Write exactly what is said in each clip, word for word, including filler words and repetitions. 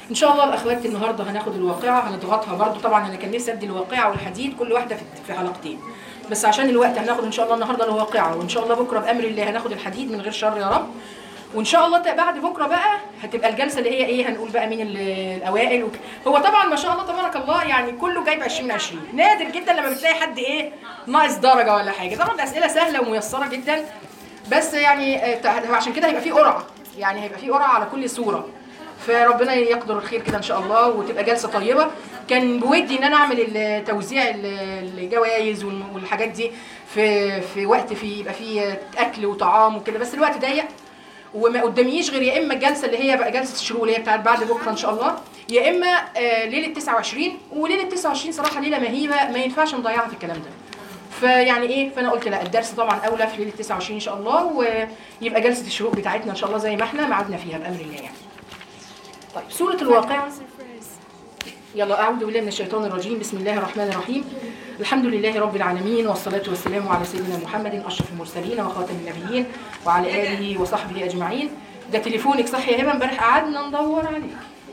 ان شاء الله الاخوات النهارده هناخد الواقعه هنضغطها برضو. طبعا انا كان نفسي ادي الواقعه والحديد كل واحده في في حلقتين، بس عشان الوقت هناخد ان شاء الله النهارده الواقعه، وان شاء الله بكره بامر الله هناخد الحديد من غير شر يا رب. وان شاء الله بعد بكره بقى هتبقى الجلسه اللي هي ايه، هنقول بقى مين الاوائل وك... هو طبعا ما شاء الله تبارك الله يعني كله جايب عشرين عشرين، نادر جدا لما بتلاقي حد ايه ناقص درجه ولا حاجه. طبعا الاسئله سهله وميسره جدا، بس يعني عشان كده هيبقى في قرعه، يعني هيبقى في قرعه على كل صوره، فربنا يقدر الخير كده ان شاء الله وتبقى جلسه طيبه. كان بودي ان انا اعمل توزيع الجوائز والحاجات دي في في وقت في يبقى فيه اكل وطعام وكده، بس الوقت ضيق وما قداميش غير يا اما الجلسه اللي هي بقى جلسه الشروق اللي هي بتاعت بعد بكره ان شاء الله، يا اما آه ليله تسعة وعشرين. وليله تسعة وعشرين صراحه ليله مهيبه ما ينفعش نضيعها في الكلام ده، فيعني ايه، فانا قلت لا الدرس طبعا اولى في ليله تسعة وعشرين ان شاء الله، ويبقى جلسه الشروق بتاعتنا ان شاء الله زي ما احنا معادنا فيها بامر الله يعني. طيب سوره الواقعه. يلا اعوذ بالله من الشيطان الرجيم، بسم الله الرحمن الرحيم. الحمد لله رب العالمين، والصلاه والسلام على سيدنا محمد اشرف المرسلين وخاتم النبيين وعلى اله وصحبه اجمعين. ده تليفونك صح يا هبه؟ امبارح قعدنا ندور عليك.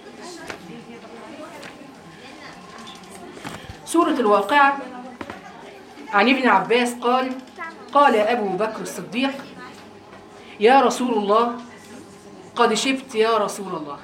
سوره الواقعه. عن ابن عباس قال قال ابو بكر الصديق يا رسول الله قد شبت يا رسول الله.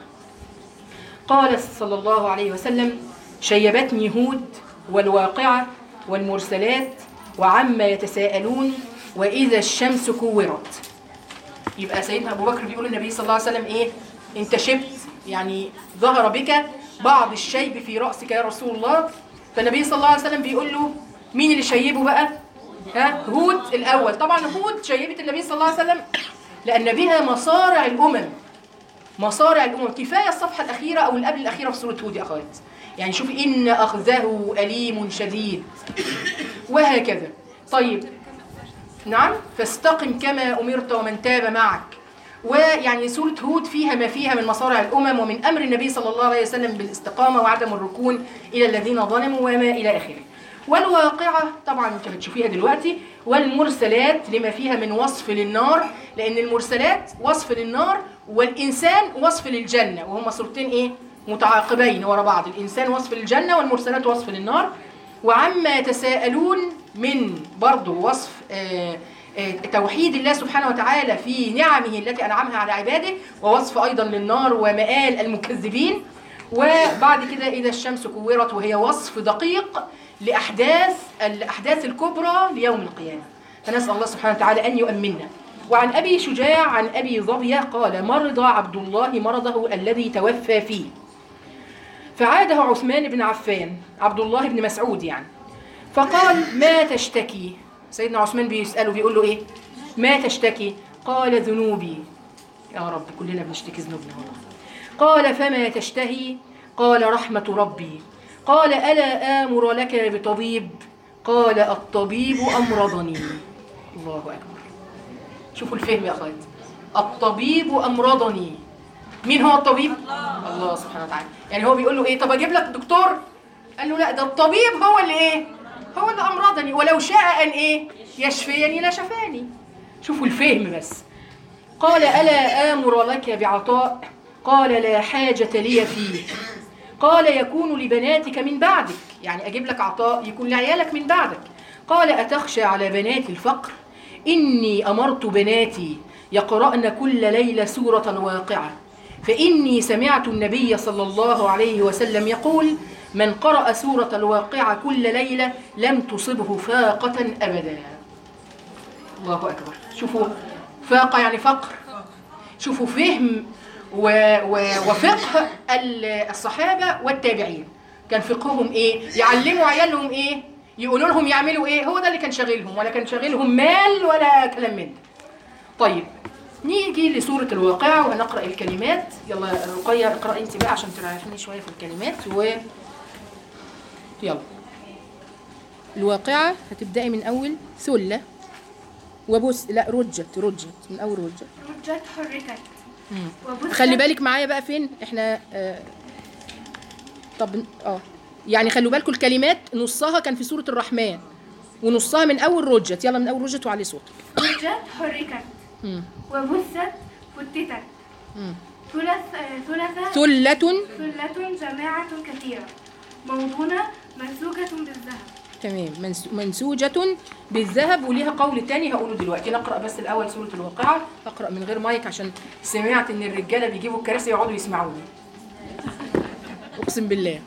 قال صلى الله عليه وسلم شيبتني هود والواقعة والمرسلات وعما يتساءلون وإذا الشمس كورت. يبقى سيدنا أبو بكر بيقول النبي صلى الله عليه وسلم إيه؟ أنت شبت، يعني ظهر بك بعض الشيب في رأسك يا رسول الله. فالنبي صلى الله عليه وسلم بيقول له مين اللي شيبه بقى؟ ها؟ هود الأول. طبعا هود شيبت النبي صلى الله عليه وسلم لأن بها مصارع الأمم، مصارع الأمم. كفاية الصفحة الأخيرة أو القبل الأخيرة في سورة هود يا أخوات، يعني شوف إن أخذه أليم شديد وهكذا. طيب نعم، فاستقم كما أمرت ومن تاب معك. ويعني سورة هود فيها ما فيها من مصارع الأمم ومن أمر النبي صلى الله عليه وسلم بالاستقامة وعدم الركون إلى الذين ظلموا وما إلى آخره. والواقعة طبعا انت بتشوفيها دلوقتي. والمرسلات لما فيها من وصف للنار، لأن المرسلات وصف للنار والإنسان وصف للجنة، وهما صورتين إيه؟ متعاقبين ورا بعض. الإنسان وصف للجنة والمرسلات وصف للنار. وعما يتساءلون من برضه وصف آآ آآ توحيد الله سبحانه وتعالى في نعمه التي أنعمها على عباده، ووصف أيضا للنار ومآل المكذبين. وبعد كده إذا الشمس كورت، وهي وصف دقيق لأحداث الأحداث الكبرى ليوم القيامة. فنسأل الله سبحانه وتعالى أن يؤمننا. وعن أبي شجاع عن أبي ظبية قال مرض عبد الله مرضه الذي توفى فيه، فعاده عثمان بن عفان عبد الله بن مسعود يعني، فقال ما تشتكي؟ سيدنا عثمان بيسأله بيقول له إيه؟ ما تشتكي؟ قال ذنوبي. يا رب كلنا بنشتكي ذنوبنا والله. قال فما تشتهي؟ قال رحمة ربي. قال ألا آمر لك بطبيب؟ قال الطبيب أمرضني. الله أكبر. شوفوا الفهم يا أخوات. الطبيب أمرضني. مين هو الطبيب؟ الله, الله سبحانه وتعالى. يعني هو بيقول له إيه؟ طب أجيب لك دكتور؟ قال له لا، ده الطبيب هو اللي إيه؟ هو اللي أمرضني، ولو شاء أن إيه؟ يشفيني لشفاني. شوفوا الفهم بس. قال ألا آمر لك بعطاء؟ قال لا حاجة لي فيه. قال يكون لبناتك من بعدك، يعني أجيب لك عطاء يكون لعيالك من بعدك. قال أتخشى على بنات الفقر؟ إني أمرت بناتي يقرأن كل ليلة سورة الواقعة، فإني سمعت النبي صلى الله عليه وسلم يقول من قرأ سورة الواقعة كل ليلة لم تصبه فاقة أبدا. الله أكبر. شوفوا فاقة يعني فقر. شوفوا فهم و و وفقه الصحابة والتابعين. كان فقههم إيه؟ يعلموا عيالهم إيه؟ يقولوا لهم يعملوا إيه؟ هو ده اللي كان شاغلهم، ولا كان شاغلهم مال ولا كلام من ده. طيب نيجي لسورة الواقعة وهنقرأ الكلمات. يلا رقية اقرأ انت بقى عشان ترعفني شوية في الكلمات. و يلا الواقعة هتبدأي من أول ثلة وبص لا رجت رجت من أول رجت رجت حركت. خلي بالك معايا بقى فين احنا. آه طب اه يعني خلوا بالكم الكلمات نصها كان في سورة الرحمن ونصها من أول رجت. يلا من أول رجت وعلي صوتك. رجت حركت. وبست فتتت. ثلث ثلث ثلة. ثلة جماعة كثيرة موضونة منسوجة بالذهب. تمام. منس- منسوجة بالذهب. وليها قول تاني هقوله دلوقتي. نقرأ بس الأول سورة الواقعة. أقرأ من غير مايك عشان سمعت إن الرجالة بيجيبوا الكراسي يقعدوا يسمعوني. أقسم بالله.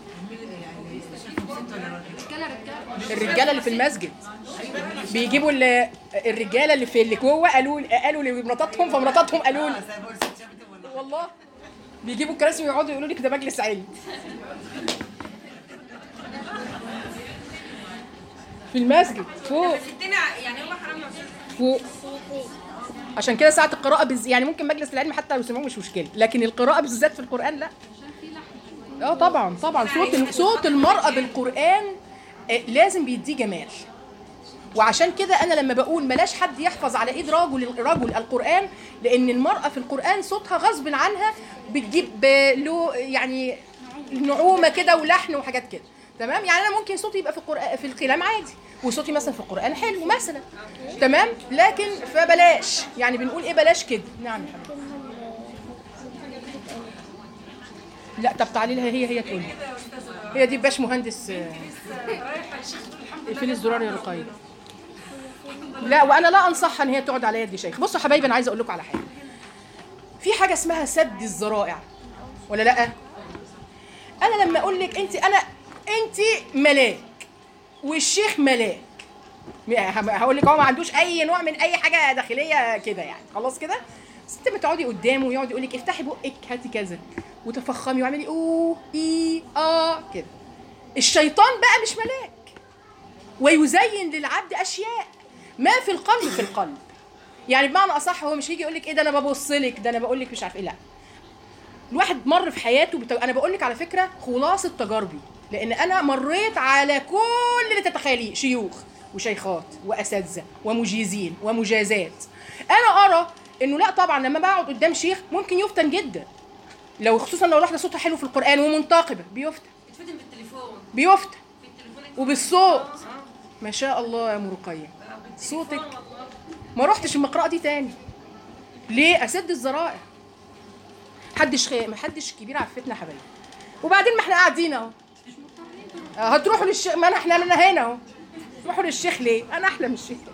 الرجالة اللي في المسجد بيجيبوا ال- الرجالة اللي في اللي جوه قالوا قالوا لمراتاتهم فمراتاتهم قالوا لي والله بيجيبوا الكراسي ويقعدوا يقولوا لي كده مجلس علم في المسجد فوق يعني هو حرام فوق. عشان كده ساعة القراءة بز... يعني ممكن مجلس العلم حتى لو سمعوه مش مشكلة، لكن القراءة بالذات في القرآن لا. اه طبعا طبعا صوت صوت المرأة بالقرآن لازم بيديه جمال. وعشان كده انا لما بقول بلاش حد يحفظ على ايد رجل رجل القرآن، لان المرأة في القرآن صوتها غصب عنها بتجيب له يعني نعومة كده ولحن وحاجات كده. تمام. يعني انا ممكن صوتي يبقى في القرآن في الكلام عادي وصوتي مثلا في القرآن حلو مثلا. تمام. لكن فبلاش يعني بنقول ايه بلاش كده. نعم يا حبيبي. لا طب تعالي لها هي هي تقول هي دي باش مهندس. اقفلي الزرار يا رقية. لا وانا لا انصحها ان هي تقعد على يد شيخ. بصوا يا حبايبي انا عايزه اقول لكم على حاجه. في حاجه اسمها سد الذرائع ولا لا؟ انا لما اقول لك انت انا انت ملاك والشيخ ملاك، هقول لك هو ما عندوش اي نوع من اي حاجه داخليه كده يعني خلاص كده. بس انت بتقعدي قدامه ويقعد يقول لك افتحي بقك هاتي كذا وتفخمي واعملي اوه اي اه كده. الشيطان بقى مش ملاك ويزين للعبد اشياء ما في القلب في القلب. يعني بمعنى اصح هو مش هيجي يقول لك ايه ده انا ببص لك ده انا بقول لك مش عارف ايه. لا الواحد مر في حياته بتو... انا بقول لك على فكره خلاصه تجاربي، لان انا مريت على كل اللي تتخيليه شيوخ وشيخات واساتذه ومجيزين ومجازات. انا ارى انه لا طبعا لما بقعد قدام شيخ ممكن يفتن جدا، لو خصوصا لو واحده صوتها حلو في القران ومنتقبه بيفتن بتفتن بالتليفون بيفتن في التليفون وبالصوت. ما شاء الله يا ام رقيه صوتك. ما رحتش المقرأة دي تاني ليه؟ اسد الذرائع. محدش خي... محدش كبير عفتنا يا حبايبي. وبعدين ما احنا قاعدين اهو. هتروحوا للشيخ؟ ما احنا احنا هنا اهو. تروحوا للشيخ ليه؟ انا احلى من الشيخ.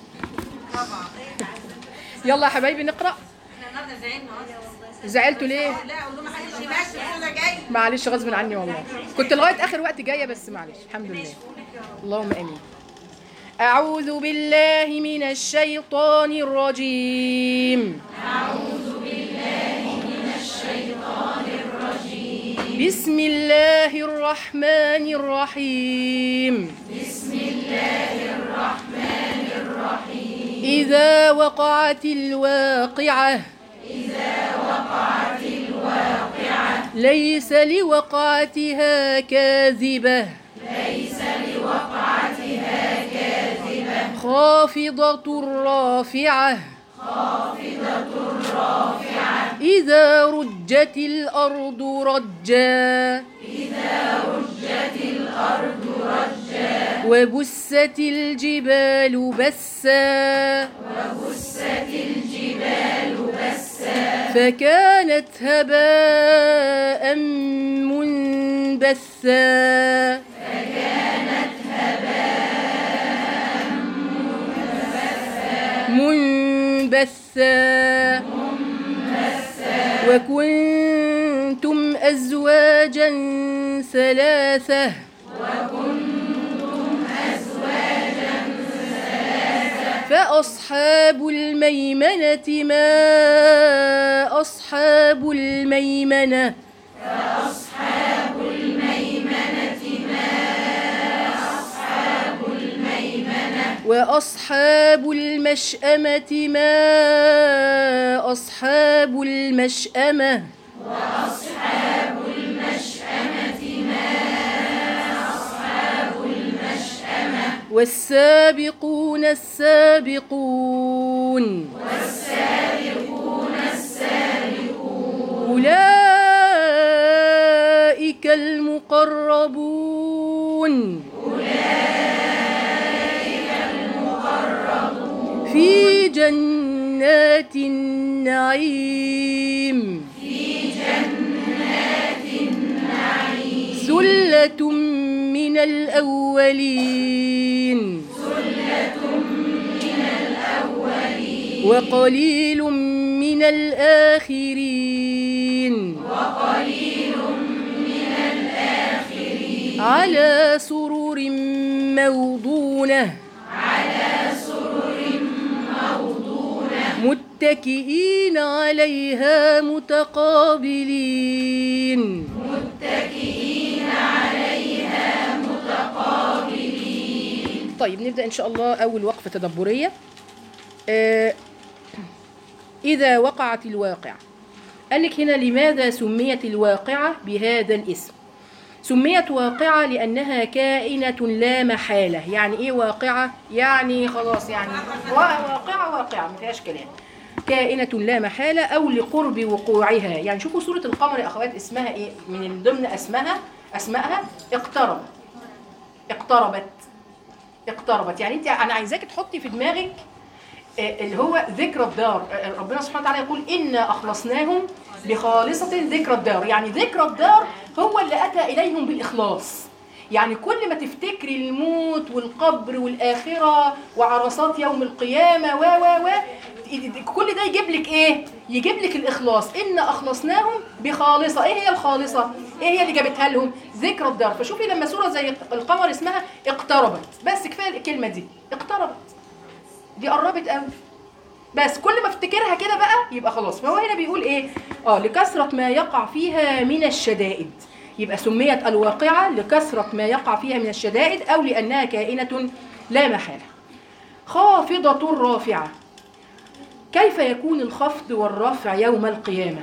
يلا يا حبايبي نقرأ. احنا النهارده زعلنا اصلا. زعلتوا ليه؟ لا اقول له ما حدش ماشي انا جاي. معلش غصب عني والله. كنت لغايه اخر وقت جايه بس معلش الحمد لله. اللهم امين. أعوذ بالله من الشيطان الرجيم. أعوذ بالله من الشيطان الرجيم. بسم الله الرحمن الرحيم. بسم الله الرحمن الرحيم. إذا وقعت الواقعة. إذا وقعت الواقعة. ليس لوقعتها كاذبة. ليس لوقعتها كاذبة. خافضة رافعة. خافضة رافعة. إذا رجت الأرض رجا. إذا رجت الأرض رجا. وبست الجبال بسا. وبست الجبال بسا. فكانت هباء منبثا. فكانت هباء منبثا. منبثا. وكنتم أزواجا ثلاثة. وكنتم أزواجا ثلاثة. فأصحاب الميمنة ما أصحاب الميمنة. فأصحاب الميمنة ما أصحاب الميمنة. وأصحاب المشأمة ما أصحاب المشأمة. وأصحاب المشأمة ما أصحاب المشأمة. والسابقون السابقون. والسابقون السابقون. أولئك المقربون. أولئك المقربون. في جنات النعيم. في الأولين وقليل من الآخرين على سرر موضونة متكئين عليها متقابلين طيب نبدأ إن شاء الله. أول وقفة تدبرية. آه إذا وقعت الواقعة، قال لك هنا لماذا سميت الواقعة بهذا الاسم؟ سميت واقعة لأنها كائنة لا محالة. يعني إيه واقعة؟ يعني خلاص، يعني واقعة واقعة ما فيهاش كلام. كائنة لا محالة أو لقرب وقوعها. يعني شوفوا سورة القمر يا أخوات، اسمها إيه؟ من ضمن اسمها أسمائها اقترب. اقتربت اقتربت يعني أنت، أنا عايزاك تحطي في دماغك اللي هو ذكر الدار. ربنا سبحانه وتعالى يقول إنا أخلصناهم بخالصة ذكر الدار. يعني ذكر الدار هو اللي أتى إليهم بالإخلاص. يعني كل ما تفتكري الموت والقبر والآخرة وعرصات يوم القيامة و و و كل ده يجيب لك إيه؟ يجيب لك الإخلاص. إنا أخلصناهم بخالصة. إيه هي الخالصة؟ إيه هي اللي جابتها لهم؟ ذكر الدار. فشوفي لما سورة زي القمر اسمها اقتربت، بس كفاية الكلمة دي اقتربت، دي قربت قوي. بس كل ما افتكرها كده بقى يبقى خلاص. فهو هنا بيقول ايه؟ اه لكثرة ما يقع فيها من الشدائد. يبقى سميت الواقعة لكثرة ما يقع فيها من الشدائد أو لأنها كائنة لا محالة. خافضة رافعة. كيف يكون الخفض والرفع يوم القيامة؟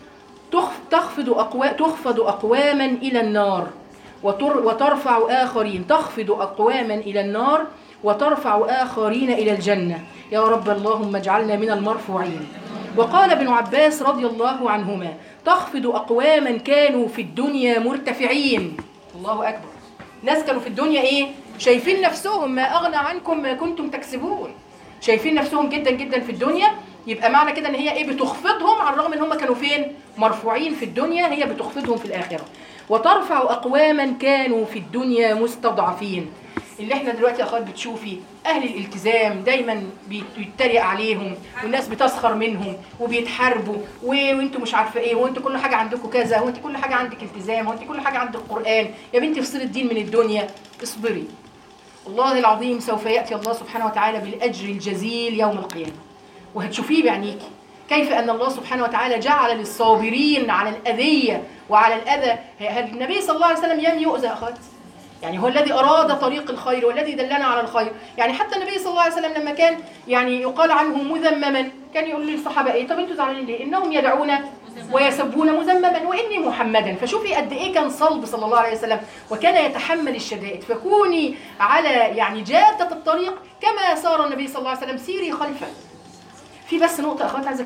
تخفض أقوام تخفض أقواما إلى النار وترفع آخرين. تخفض أقواما إلى النار وترفع آخرين إلى الجنة. يا رب اللهم اجعلنا من المرفوعين. وقال ابن عباس رضي الله عنهما تخفض أقواما كانوا في الدنيا مرتفعين. الله أكبر. ناس كانوا في الدنيا إيه؟ شايفين نفسهم ما أغنى عنكم ما كنتم تكسبون. شايفين نفسهم جدا جدا في الدنيا. يبقى معنى كده ان هي ايه؟ بتخفضهم، على الرغم ان هم كانوا فين؟ مرفوعين في الدنيا، هي بتخفضهم في الآخرة. وترفع أقواما كانوا في الدنيا مستضعفين. اللي احنا دلوقتي يا اخوات بتشوفي اهل الالتزام دايما بيتريق عليهم والناس بتسخر منهم وبيتحاربوا، وانتوا مش عارفه ايه، وانتوا كل حاجه عندكم كذا، وانت كل حاجه عندك التزام، وانت كل حاجه عندك قرآن. يا بنتي افصلي الدين من الدنيا، اصبري. والله العظيم سوف ياتي الله سبحانه وتعالى بالاجر الجزيل يوم القيامه، وهتشوفيه بعينيكي كيف ان الله سبحانه وتعالى جعل للصابرين على الاذيه وعلى الاذى. النبي صلى الله عليه وسلم لم يؤذى يا اخوات. يعني هو الذي أراد طريق الخير والذي دلنا على الخير. يعني حتى النبي صلى الله عليه وسلم لما كان يعني يقال عنه مذمما كان يقول للصحابة إيه؟ طب أنتوا زعلانين ليه؟ إنهم يدعون ويسبون مذمما وإني محمدا. فشوفي قد إيه كان صلب صلى الله عليه وسلم وكان يتحمل الشدائد. فكوني على يعني جادة الطريق كما سار النبي صلى الله عليه وسلم، سيري خلفه. في بس نقطة أخوات عايزة